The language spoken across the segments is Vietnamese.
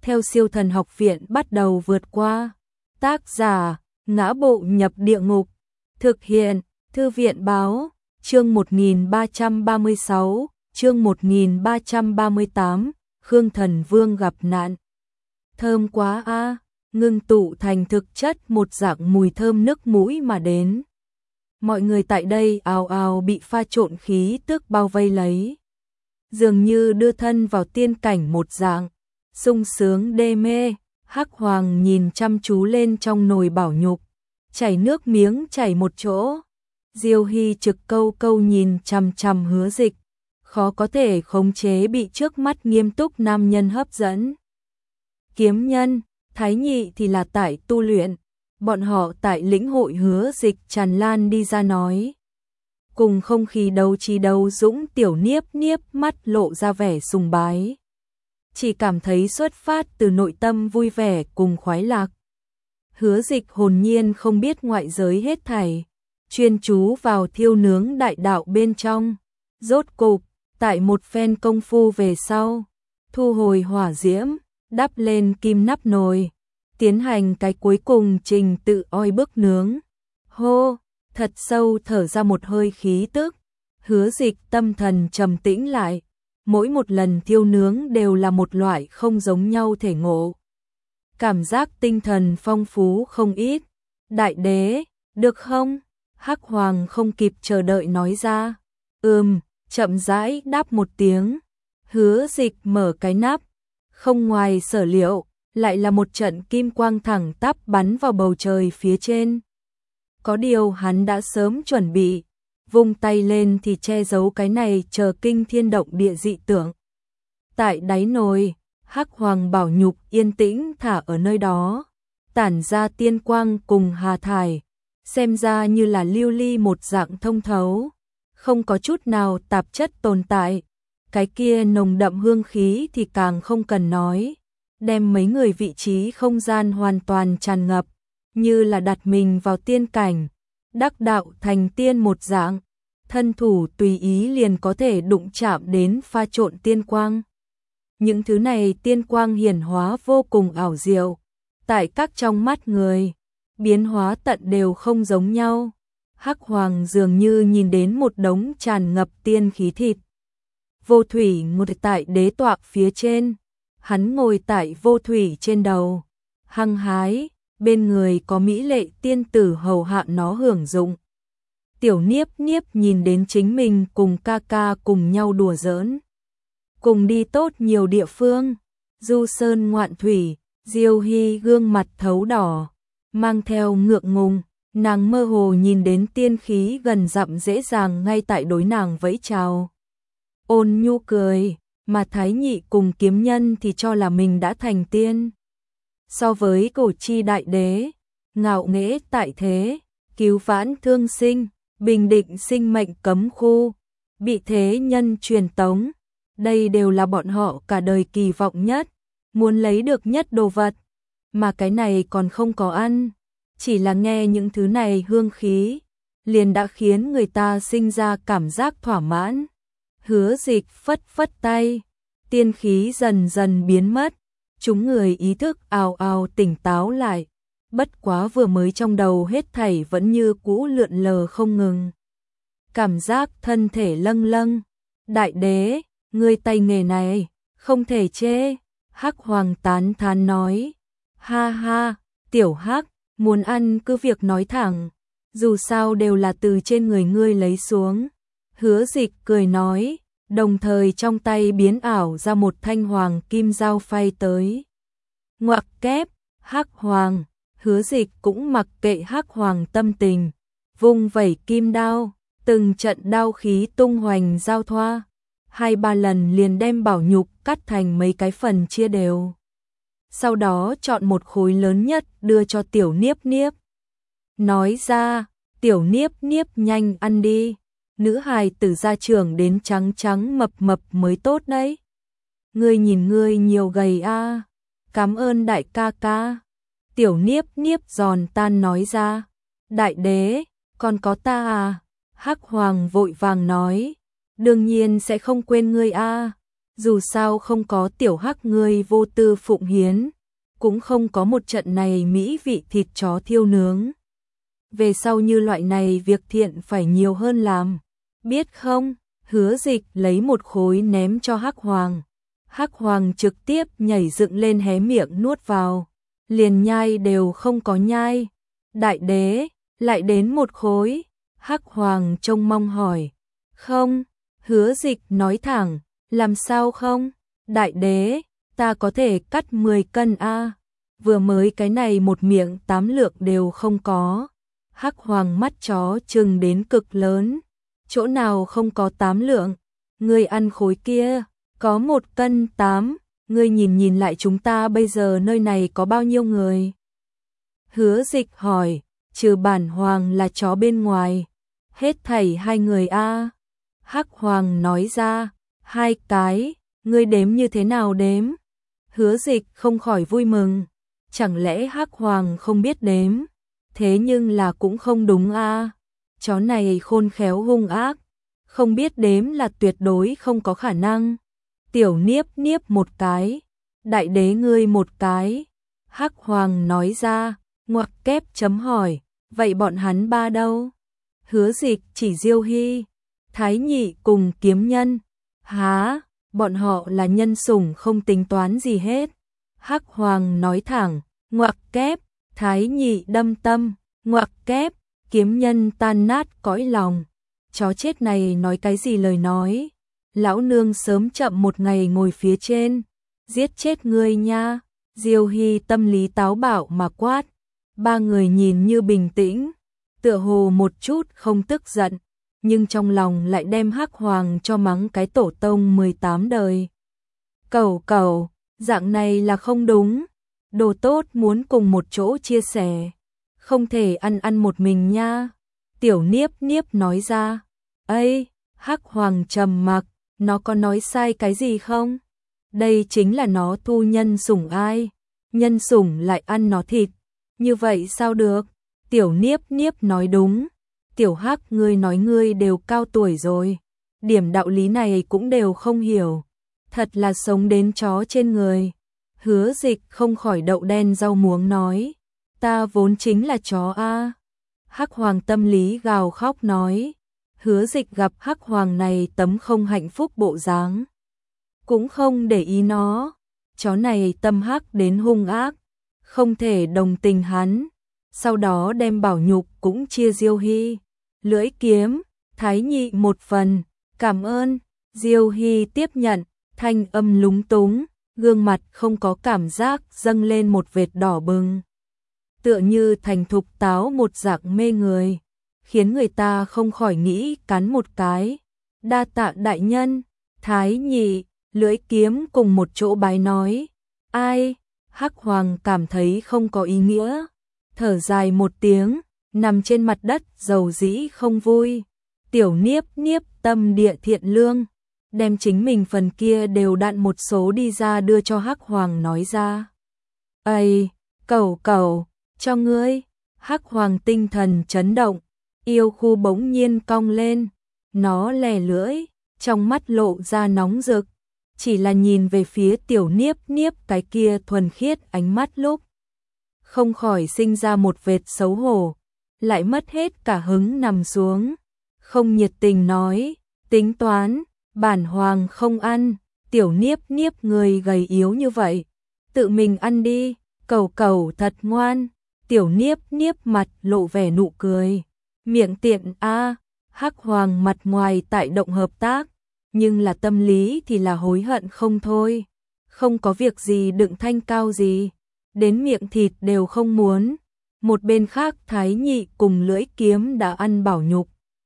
theo Siêu Thần Học Viện bắt đầu vượt qua. Tác giả: Ngã Bộ Nhập Địa Ngục. Thực hiện: Thư viện báo. Chương 1336, chương 1338, Khương Thần Vương gặp nạn. Thơm quá a, ngưng tụ thành thực chất một dạng mùi thơm nức mũi mà đến. Mọi người tại đây ào ào bị pha trộn khí tức bao vây lấy. Dường như đưa thân vào tiên cảnh một dạng, sung sướng đê mê. Hắc Hoàng nhìn chăm chú lên trong nồi bảo nhục, chảy nước miếng chảy một chỗ. Diêu Hy trực câu câu nhìn chằm chằm Hứa Dịch, khó có thể khống chế bị trước mắt nghiêm túc nam nhân hấp dẫn. Kiếm Nhân, Thái Nhị thì là tại tu luyện, bọn họ tại lĩnh hội. Hứa Dịch tràn lan đi ra nói. Cùng không khí đấu trí đấu dũng. Tiểu Niếp Niếp mắt lộ ra vẻ sùng bái, chỉ cảm thấy xuất phát từ nội tâm vui vẻ cùng khoái lạc. Hứa Dịch hồn nhiên không biết ngoại giới hết thảy, chuyên chú vào thiêu nướng đại đạo bên trong. Rốt cục, tại một phen công phu về sau, thu hồi hỏa diễm, đắp lên kim nắp nồi, tiến hành cái cuối cùng trình tự oi bức nướng. Hô, thật sâu thở ra một hơi khí tức, Hứa Dịch tâm thần trầm tĩnh lại. Mỗi một lần thiêu nướng đều là một loại không giống nhau thể ngộ. Cảm giác tinh thần phong phú không ít. Đại đế, được không? Hắc Hoàng không kịp chờ đợi nói ra. Chậm rãi đáp một tiếng. Hứa Dịch mở cái nắp. Không ngoài sở liệu, lại là một trận kim quang thẳng tắp bắn vào bầu trời phía trên. Có điều hắn đã sớm chuẩn bị, vung tay lên thì che giấu cái này chờ kinh thiên động địa dị tượng. Tại đáy nồi, Hắc Hoàng bảo nhục yên tĩnh thả ở nơi đó, tản ra tiên quang cùng hà thải, xem ra như là lưu ly một dạng thông thấu, không có chút nào tạp chất tồn tại. Cái kia nồng đậm hương khí thì càng không cần nói, đem mấy người vị trí không gian hoàn toàn tràn ngập, như là đặt mình vào tiên cảnh, đắc đạo thành tiên một dạng, thân thủ tùy ý liền có thể đụng chạm đến pha trộn tiên quang. Những thứ này tiên quang hiển hóa vô cùng ảo diệu, tại các trong mắt người, biến hóa tận đều không giống nhau. Hắc Hoàng dường như nhìn đến một đống tràn ngập tiên khí thịt. Vô Thủy ngồi tại đế tọa phía trên, hắn ngồi tại Vô Thủy trên đầu, hăng hái, bên người có mỹ lệ tiên tử hầu hạ nó hưởng dụng. Tiểu Niếp Niếp nhìn đến chính mình cùng ca ca cùng nhau đùa giỡn, cùng đi tốt nhiều địa phương, du sơn ngoạn thủy. Diêu Hy gương mặt thấu đỏ, mang theo ngượng ngùng, nàng mơ hồ nhìn đến tiên khí gần dặm dễ dàng ngay tại đối nàng vẫy chào. Ôn nhu cười, mà Thái Nhị cùng Kiếm Nhân thì cho là mình đã thành tiên. So với cổ chi đại đế, ngạo nghễ tại thế, cứu vãn thương sinh, bình định sinh mệnh cấm khu, bị thế nhân truyền tống, đây đều là bọn họ cả đời kỳ vọng nhất, muốn lấy được nhất đồ vật, mà cái này còn không có ăn, chỉ là nghe những thứ này hương khí, liền đã khiến người ta sinh ra cảm giác thỏa mãn. Hứa Dịch phất phất tay, tiên khí dần dần biến mất, chúng người ý thức ào ào tỉnh táo lại, bất quá vừa mới trong đầu hết thảy vẫn như cũ lượn lờ không ngừng. Cảm giác thân thể lâng lâng, đại đế, ngươi tay nghề này, không thể chê. Hắc Hoàng tán thán nói, ha ha, tiểu Hắc, muốn ăn cứ việc nói thẳng, dù sao đều là từ trên người ngươi lấy xuống. Hứa Dịch cười nói, đồng thời trong tay biến ảo ra một thanh hoàng kim dao phay tới. Ngoặc kép, Hắc Hoàng, Hứa Dịch cũng mặc kệ Hắc Hoàng tâm tình, vung vẩy kim đao, từng trận đao khí tung hoành giao thoa, 2-3 lần liền đem bảo nhục cắt thành mấy cái phần chia đều. Sau đó chọn một khối lớn nhất đưa cho Tiểu Niếp Niếp. Nói ra, Tiểu Niếp Niếp nhanh ăn đi, nữ hài tử gia trưởng đến trắng trắng mập mập mới tốt đấy. Ngươi nhìn ngươi nhiều gầy a, cảm ơn đại ca ca. Tiểu Niếp Niếp giòn tan nói ra, đại đế, còn có ta à? Hắc Hoàng vội vàng nói, đương nhiên sẽ không quên ngươi a. Dù sao không có tiểu hắc ngươi vô tư phụng hiến, cũng không có một trận này mỹ vị thịt chó thiêu nướng. Về sau như loại này việc thiện phải nhiều hơn làm, biết không? Hứa Dịch lấy một khối ném cho Hắc Hoàng. Hắc Hoàng trực tiếp nhảy dựng lên hé miệng nuốt vào, liền nhai đều không có nhai. Đại đế, lại đến một khối. Hắc Hoàng trông mong hỏi. Không, Hứa Dịch nói thẳng, làm sao không? Đại đế, ta có thể cắt 10 cân a. Vừa mới cái này một miệng 8 lượng đều không có. Hắc Hoàng mắt chó trừng đến cực lớn. Chỗ nào không có 8 lượng? Ngươi ăn khối kia, có 1 cân 8, ngươi nhìn lại chúng ta bây giờ nơi này có bao nhiêu người? Hứa Dịch hỏi, trừ bản hoàng là chó bên ngoài, hết thảy 2 người a. Hắc Hoàng nói ra, 2 cái, ngươi đếm như thế nào đếm? Hứa Dịch không khỏi vui mừng, chẳng lẽ Hắc Hoàng không biết đếm? Thế nhưng là cũng không đúng a. Chó này khôn khéo hung ác, không biết đếm là tuyệt đối không có khả năng. Tiểu Niếp Niếp một cái, đại đế ngươi một cái. Hắc Hoàng nói ra, ngoặc kép chấm hỏi, vậy bọn hắn 3 đâu? Hứa Dịch chỉ Diêu Hy, Thái Nhị cùng Kiếm Nhân. Há, bọn họ là nhân sủng không tính toán gì hết. Hắc Hoàng nói thẳng, ngoặc kép, Thái Nhị đâm tâm, ngoặc kép, Kiếm Nhân tan nát cõi lòng. Chó chết này nói cái gì lời nói? Lão nương sớm chậm một ngày ngồi phía trên, giết chết ngươi nha. Diêu Hy tâm lý táo bạo mà quát. 3 người nhìn như bình tĩnh, tựa hồ một chút không tức giận, nhưng trong lòng lại đem Hắc Hoàng cho mắng cái tổ tông 18 đời. Cẩu, dạng này là không đúng. Đồ tốt muốn cùng một chỗ chia sẻ, không thể ăn một mình nha. Tiểu Niếp Niếp nói ra. Ây, Hắc Hoàng trầm mặc, nó có nói sai cái gì không? Đây chính là nó thu nhân sủng ai, nhân sủng lại ăn nó thịt, như vậy sao được? Tiểu Niếp Niếp nói đúng. Tiểu Hắc ngươi nói ngươi đều cao tuổi rồi, điểm đạo lý này cũng đều không hiểu, thật là sống đến chó trên người. Hứa Dịch không khỏi đậu đen rau muống nói, ta vốn chính là chó a. Hắc Hoàng tâm lý gào khóc nói. Hứa Dịch gặp Hắc Hoàng này tấm không hạnh phúc bộ dáng, cũng không để ý nó. Chó này tâm hắc đến hung ác, không thể đồng tình hắn. Sau đó đem bảo nhục cũng chia Diêu Hy, Lưỡi Kiếm, Thái Nhị một phần. Cảm ơn. Diêu Hy tiếp nhận, thanh âm lúng túng, gương mặt không có cảm giác dâng lên một vệt đỏ bừng, tựa như thành thục táo một dạng mê người, khiến người ta không khỏi nghĩ cắn một cái. Đa tạ đại nhân. Thái Nhị, Lưỡi Kiếm cùng một chỗ bái nói. Ai? Hắc Hoàng cảm thấy không có ý nghĩa, thở dài một tiếng, nằm trên mặt đất dầu dĩ không vui. Tiểu Niếp Niếp tâm địa thiện lương, đem chính mình phần kia đều đặn một số đi ra đưa cho Hắc Hoàng nói ra. Ây, cẩu, cho ngươi. Hắc Hoàng tinh thần chấn động, yêu khu bỗng nhiên cong lên, nó lè lưỡi, trong mắt lộ ra nóng rực, chỉ là nhìn về phía Tiểu Niếp Niếp cái kia thuần khiết ánh mắt lúc, không khỏi sinh ra một vệt xấu hổ, lại mất hết cả hứng nằm xuống, không nhiệt tình nói, tính toán, bản hoàng không ăn. Tiểu Niếp Niếp người gầy yếu như vậy, tự mình ăn đi. Cẩu thật ngoan. Tiểu Niếp Niếp mặt lộ vẻ nụ cười, miệng tiện a. Hắc Hoàng mặt ngoài tại động hợp tác, nhưng là tâm lý thì là hối hận không thôi. Không có việc gì đựng thanh cao gì, đến miệng thịt đều không muốn. Một bên khác Thái Nhị cùng Lưỡi Kiếm đã ăn bảo nhục,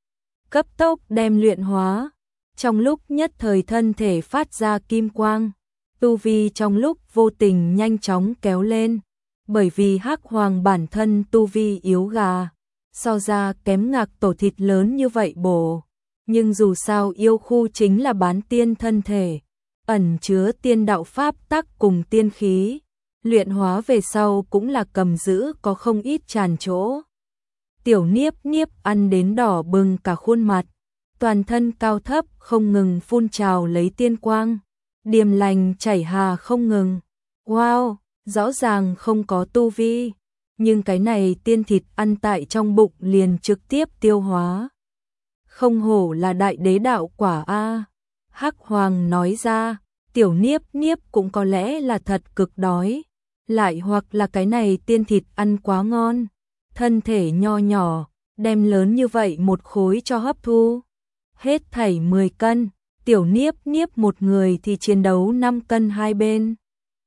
cấp tốc đem luyện hóa, trong lúc nhất thời thân thể phát ra kim quang, tu vi trong lúc vô tình nhanh chóng kéo lên, bởi vì Hắc Hoàng bản thân tu vi yếu gà, so ra kém Ngạc Tổ thịt lớn như vậy bổ, nhưng dù sao yêu khu chính là bán tiên thân thể, ẩn chứa tiên đạo pháp tắc cùng tiên khí, luyện hóa về sau cũng là cầm giữ có không ít tràn chỗ. Tiểu Niếp Niếp ăn đến đỏ bừng cả khuôn mặt, toàn thân cao thấp không ngừng phun trào lấy tiên quang, điềm lành chảy hà không ngừng. Wow, rõ ràng không có tu vi, nhưng cái này tiên thịt ăn tại trong bụng liền trực tiếp tiêu hóa. Không hổ là đại đế đạo quả a. Hắc Hoàng nói ra, tiểu Niếp Niếp cũng có lẽ là thật cực đói, lại hoặc là cái này tiên thịt ăn quá ngon, thân thể nho nhỏ, đem lớn như vậy một khối cho hấp thu. Hết thảy 10 cân, tiểu Niếp Niếp một người thì chiến đấu 5 cân hai bên.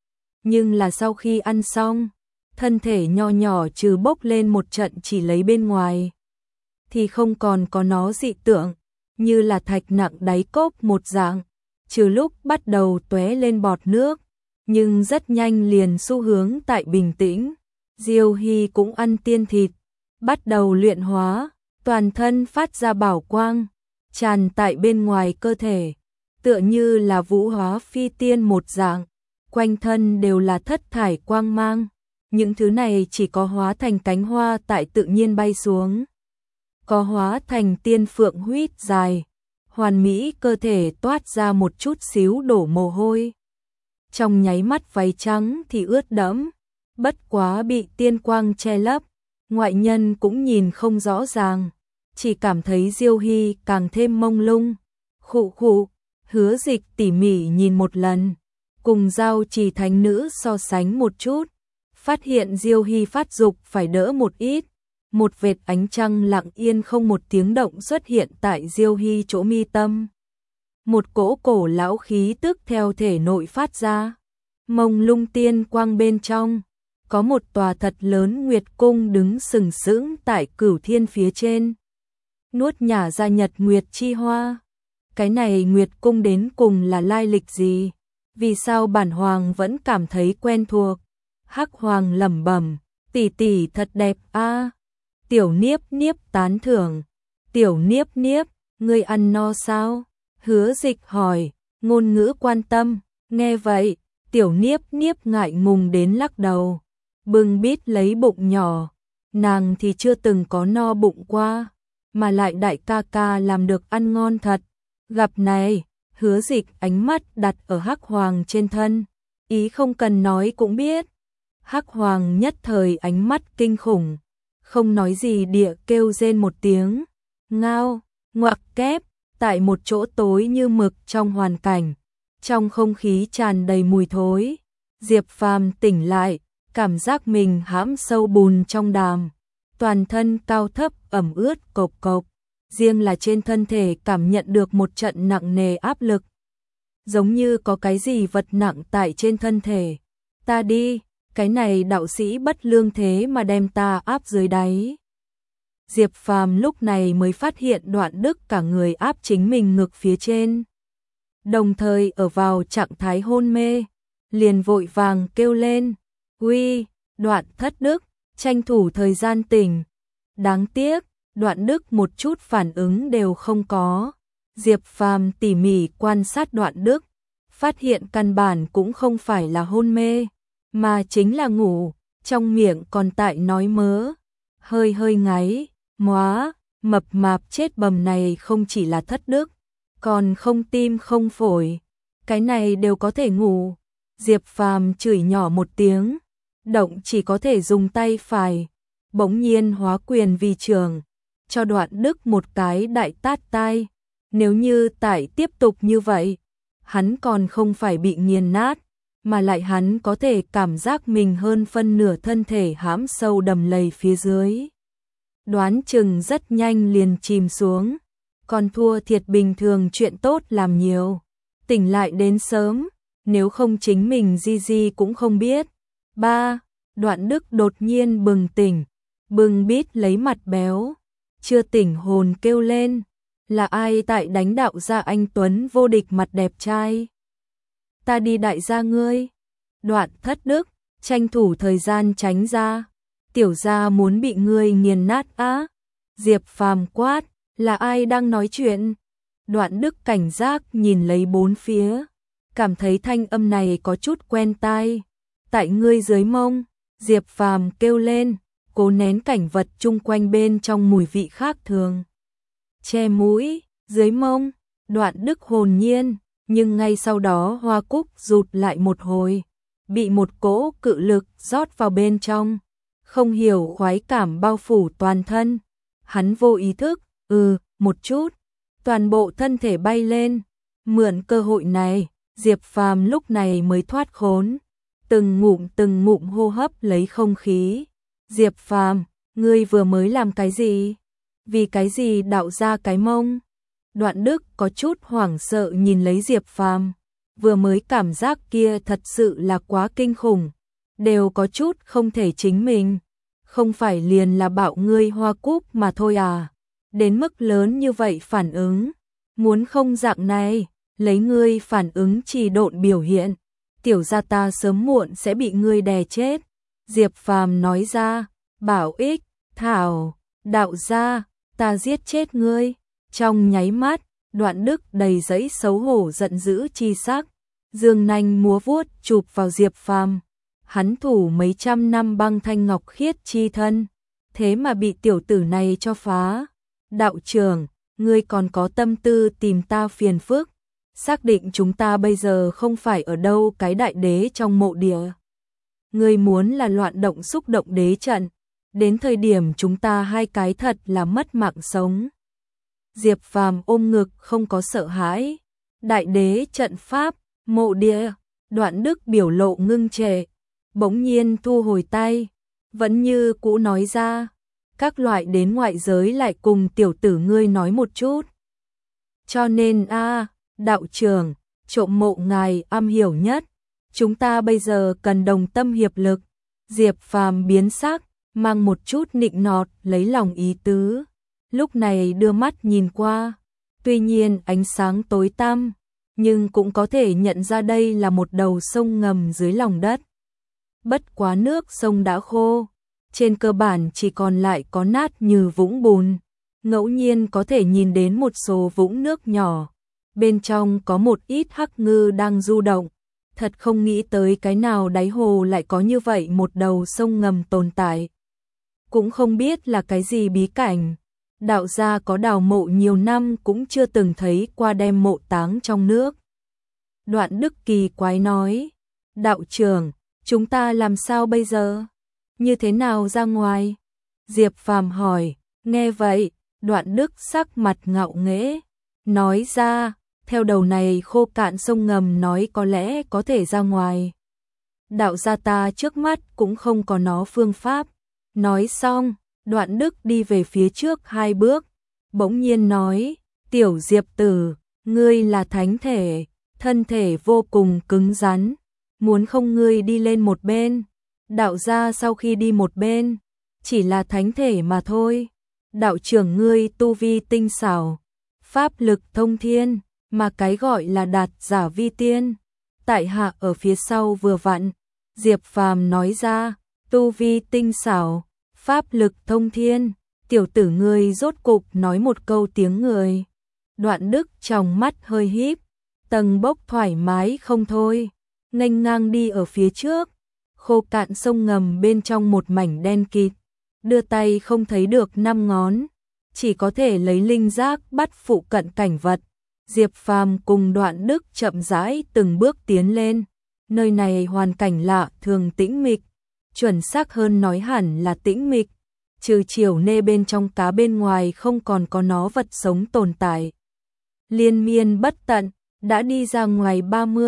Nhưng là sau khi ăn xong, thân thể nho nhỏ trừ bốc lên một trận chỉ lấy bên ngoài, thì không còn có nó dị tượng, như là thạch nặng đáy cốc một dạng, trừ lúc bắt đầu tóe lên bọt nước, nhưng rất nhanh liền xu hướng tại bình tĩnh. Diêu Hy cũng ăn tiên thịt, bắt đầu luyện hóa, toàn thân phát ra bảo quang, tràn tại bên ngoài cơ thể, tựa như là vũ hóa phi tiên một dạng, quanh thân đều là thất thải quang mang, những thứ này chỉ có hóa thành cánh hoa tại tự nhiên bay xuống, có hóa thành tiên phượng huýt dài, hoàn mỹ cơ thể toát ra một chút xíu đổ mồ hôi. Trong nháy mắt váy trắng thì ướt đẫm, bất quá bị tiên quang che lấp, ngoại nhân cũng nhìn không rõ ràng, chỉ cảm thấy Diêu Hy càng thêm mông lung. Khụ khụ, Hứa Dịch tỉ mỉ nhìn một lần, cùng Giao Trì thánh nữ so sánh một chút, phát hiện Diêu Hy phát dục phải đỡ một ít. Một vệt ánh trăng lặng yên không một tiếng động xuất hiện tại Diêu Hy chỗ mi tâm. Một cỗ cổ lão khí tức theo thể nội phát ra, mông lung tiên quang bên trong, có một tòa thật lớn nguyệt cung đứng sừng sững tại cửu thiên phía trên. Nuốt nhả ra nhật nguyệt chi hoa. Cái này nguyệt cung đến cùng là lai lịch gì? Vì sao bản hoàng vẫn cảm thấy quen thuộc? Hắc Hoàng lẩm bẩm, tỷ tỷ thật đẹp a. Tiểu Niếp Niếp tán thưởng. Tiểu Niếp Niếp, ngươi ăn no sao? Hứa Dịch hỏi, ngôn ngữ quan tâm. Nghe vậy, Tiểu Niếp Niếp ngại ngùng đến lắc đầu, bưng bít lấy bụng nhỏ. Nàng thì chưa từng có no bụng qua, mà lại đại ca ca làm được ăn ngon thật. Gặp này, Hứa Dịch ánh mắt đặt ở Hắc Hoàng trên thân, ý không cần nói cũng biết. Hắc Hoàng nhất thời ánh mắt kinh khủng, không nói gì địa kêu rên một tiếng, ngao, ngoặc kép, tại một chỗ tối như mực trong hoàn cảnh, trong không khí tràn đầy mùi thối. Diệp Phàm tỉnh lại, cảm giác mình hãm sâu bùn trong đàm, toàn thân cao thấp ẩm ướt cộc cộc, riêng là trên thân thể cảm nhận được một trận nặng nề áp lực, giống như có cái gì vật nặng tại trên thân thể. Ta đi, cái này đạo sĩ bất lương thế mà đem ta áp dưới đáy. Diệp Phàm lúc này mới phát hiện Đoạn Đức cả người áp chính mình ngực phía trên, đồng thời ở vào trạng thái hôn mê, liền vội vàng kêu lên, uy, Đoạn Thất Đức, tranh thủ thời gian tỉnh. Đáng tiếc, Đoạn Đức một chút phản ứng đều không có. Diệp Phàm tỉ mỉ quan sát Đoạn Đức, phát hiện căn bản cũng không phải là hôn mê, mà chính là ngủ, trong miệng còn tại nói mớ, hơi hơi ngáy, móa, mập mạp chết bầm này không chỉ là Thất Đức, còn không tim không phổi, cái này đều có thể ngủ. Diệp Phàm chửi nhỏ một tiếng, động chỉ có thể dùng tay phải, bỗng nhiên hóa quyền vì trường, cho Đoạn Đức một cái đại tát tai. Nếu như tại tiếp tục như vậy, hắn còn không phải bị nghiền nát, mà lại hắn có thể cảm giác mình hơn phân nửa thân thể hãm sâu đầm lầy phía dưới. Đoán chừng rất nhanh liền chìm xuống, còn thua thiệt bình thường chuyện tốt làm nhiều. Tỉnh lại đến sớm, nếu không chính mình di cũng không biết. Ba, Đoạn Đức đột nhiên bừng tỉnh, bừng bít lấy mặt béo, chưa tỉnh hồn kêu lên, là ai tại đánh đạo gia anh Tuấn vô địch mặt đẹp trai? Ta đi đại gia ngươi. Đoạn Thất Đức, tranh thủ thời gian tránh ra, tiểu gia muốn bị ngươi nghiền nát á. Diệp Phàm quát, là ai đang nói chuyện? Đoạn Đức cảnh giác nhìn lấy bốn phía, cảm thấy thanh âm này có chút quen tai. Tại ngươi dưới mông, Diệp Phàm kêu lên, cố nén cảnh vật chung quanh bên trong mùi vị khác thường. Che mũi, dưới mông, Đoạn Đức hồn nhiên, nhưng ngay sau đó hoa cúc rụt lại một hồi, bị một cỗ cự lực rót vào bên trong, không hiểu khoái cảm bao phủ toàn thân. Hắn vô ý thức, một chút, toàn bộ thân thể bay lên, mượn cơ hội này, Diệp Phàm lúc này mới thoát khốn, từng ngụm hô hấp lấy không khí. Diệp Phàm, ngươi vừa mới làm cái gì? Vì cái gì đạo ra cái mông? Đoạn Đức có chút hoảng sợ nhìn lấy Diệp Phàm, vừa mới cảm giác kia thật sự là quá kinh khủng, đều có chút không thể chính mình. Không phải liền là bảo ngươi hoa cúc mà thôi à? Đến mức lớn như vậy phản ứng, muốn không dạng này, lấy ngươi phản ứng trì độn biểu hiện, tiểu gia ta sớm muộn sẽ bị ngươi đè chết. Diệp Phàm nói ra, bảo ích, thảo, đạo gia, ta giết chết ngươi. Trong nháy mắt, Đoạn Đức đầy dẫy xấu hổ giận dữ chi sắc, dương nanh múa vuốt chụp vào Diệp Phàm. Hắn thủ mấy trăm năm băng thanh ngọc khiết chi thân, thế mà bị tiểu tử này cho phá. Đạo trưởng, ngươi còn có tâm tư tìm ta phiền phức, xác định chúng ta bây giờ không phải ở đâu cái đại đế trong mộ địa. Ngươi muốn là loạn động xúc động đế trận, đến thời điểm chúng ta hai cái thật là mất mạng sống. Diệp Phàm ôm ngực không có sợ hãi. Đại đế trận pháp, mộ địa. Đoạn Đức biểu lộ ngưng trệ, bỗng nhiên thu hồi tay, vẫn như cũ nói ra, các loại đến ngoại giới lại cùng tiểu tử ngươi nói một chút. Cho nên đạo trưởng, trộm mộ ngài am hiểu nhất, chúng ta bây giờ cần đồng tâm hiệp lực. Diệp Phàm biến sắc, mang một chút nịnh nọt lấy lòng ý tứ, lúc này đưa mắt nhìn qua, tuy nhiên ánh sáng tối tăm, nhưng cũng có thể nhận ra đây là một đầu sông ngầm dưới lòng đất. Bất quá nước sông đã khô, trên cơ bản chỉ còn lại có nát như vũng bùn, ngẫu nhiên có thể nhìn đến một số vũng nước nhỏ, bên trong có một ít hắc ngư đang du động. Thật không nghĩ tới cái nào đáy hồ lại có như vậy một đầu sông ngầm tồn tại. Cũng không biết là cái gì bí cảnh, đạo gia có đào mộ nhiều năm cũng chưa từng thấy qua đem mộ táng trong nước. Đoạn Đức kỳ quái nói, đạo trưởng, chúng ta làm sao bây giờ? Như thế nào ra ngoài? Diệp Phàm hỏi, nghe vậy, Đoạn Đức sắc mặt ngạo nghễ, nói ra, theo đầu này khô cạn sông ngầm nói có lẽ có thể ra ngoài. Đạo gia ta trước mắt cũng không có nó phương pháp. Nói xong, Đoạn Đức đi về phía trước 2 bước, bỗng nhiên nói, tiểu Diệp tử, ngươi là thánh thể, thân thể vô cùng cứng rắn, muốn không ngươi đi lên một bên. Đạo gia sau khi đi một bên, chỉ là thánh thể mà thôi. Đạo trưởng ngươi tu vi tinh xảo, pháp lực thông thiên, mà cái gọi là đạt giả vi tiên, tại hạ ở phía sau vừa vặn. Diệp Phàm nói ra, tu vi tinh xảo, pháp lực thông thiên, tiểu tử ngươi rốt cục nói một câu tiếng người. Đoạn Đức trong mắt hơi híp, tầng bốc thoải mái không thôi, nghênh ngang đi ở phía trước. Khô cạn sông ngầm bên trong một mảnh đen kịt, đưa tay không thấy được 5 ngón, chỉ có thể lấy linh giác bắt phụ cận cảnh vật. Diệp Phàm cùng Đoạn Đức chậm rãi từng bước tiến lên, nơi này hoàn cảnh lạ thường tĩnh mịch, chuẩn xác hơn nói hẳn là tĩnh mịch, trừ chiều nê bên trong cá bên ngoài không còn có nó vật sống tồn tại. Liên miên bất tận, đã đi ra ngoài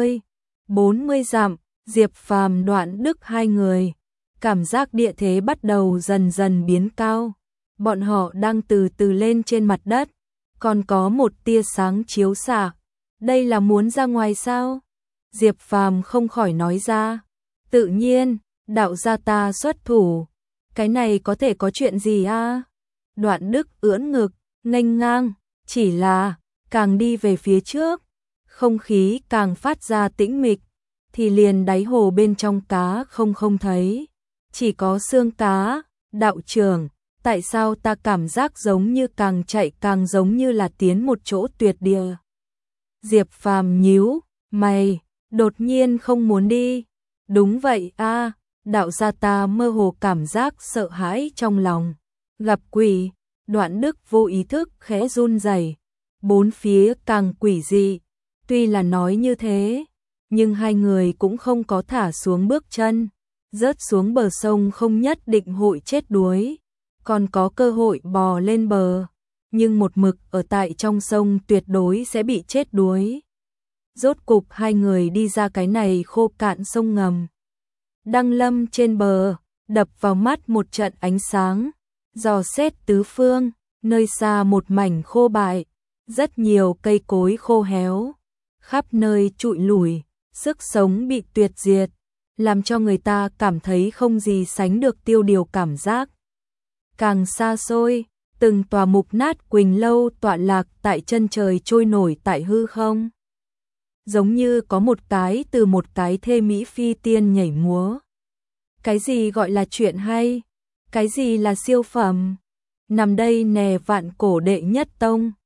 30-40 dặm, Diệp Phàm Đoạn Đức hai người, cảm giác địa thế bắt đầu dần dần biến cao, bọn họ đang từ từ lên trên mặt đất, còn có một tia sáng chiếu xạ. Đây là muốn ra ngoài sao? Diệp Phàm không khỏi nói ra, tự nhiên, đạo gia ta xuất thủ, cái này có thể có chuyện gì a? Đoạn Đức ưỡn ngực, nghênh ngang, chỉ là, càng đi về phía trước, không khí càng phát ra tĩnh mịch, thì liền đáy hồ bên trong cá không thấy, chỉ có xương cá. Đạo trưởng, tại sao ta cảm giác giống như càng chạy càng giống như là tiến một chỗ tuyệt địa? Diệp Phàm nhíu mày, đột nhiên không muốn đi. Đúng vậy a, đạo gia ta mơ hồ cảm giác sợ hãi trong lòng. Gặp quỷ. Đoạn Đức vô ý thức khẽ run rẩy, bốn phía càng quỷ dị, Tuy là nói như thế, nhưng hai người cũng không có thả xuống bước chân, rớt xuống bờ sông không nhất định hội chết đuối, còn có cơ hội bò lên bờ, nhưng một mực ở tại trong sông tuyệt đối sẽ bị chết đuối. Rốt cục hai người đi ra cái này khô cạn sông ngầm. Đăng Lâm trên bờ, đập vào mắt một trận ánh sáng, dò xét tứ phương, nơi xa một mảnh khô bại, rất nhiều cây cối khô héo, khắp nơi trụi lủi, sức sống bị tuyệt diệt, làm cho người ta cảm thấy không gì sánh được tiêu điều cảm giác. Càng xa xôi, từng tòa mục nát quỳnh lâu tọa lạc tại chân trời trôi nổi tại hư không. Giống như có một cái thê mỹ phi tiên nhảy múa. Cái gì gọi là chuyện hay? Cái gì là siêu phẩm? Nằm đây nè vạn cổ đệ nhất tông,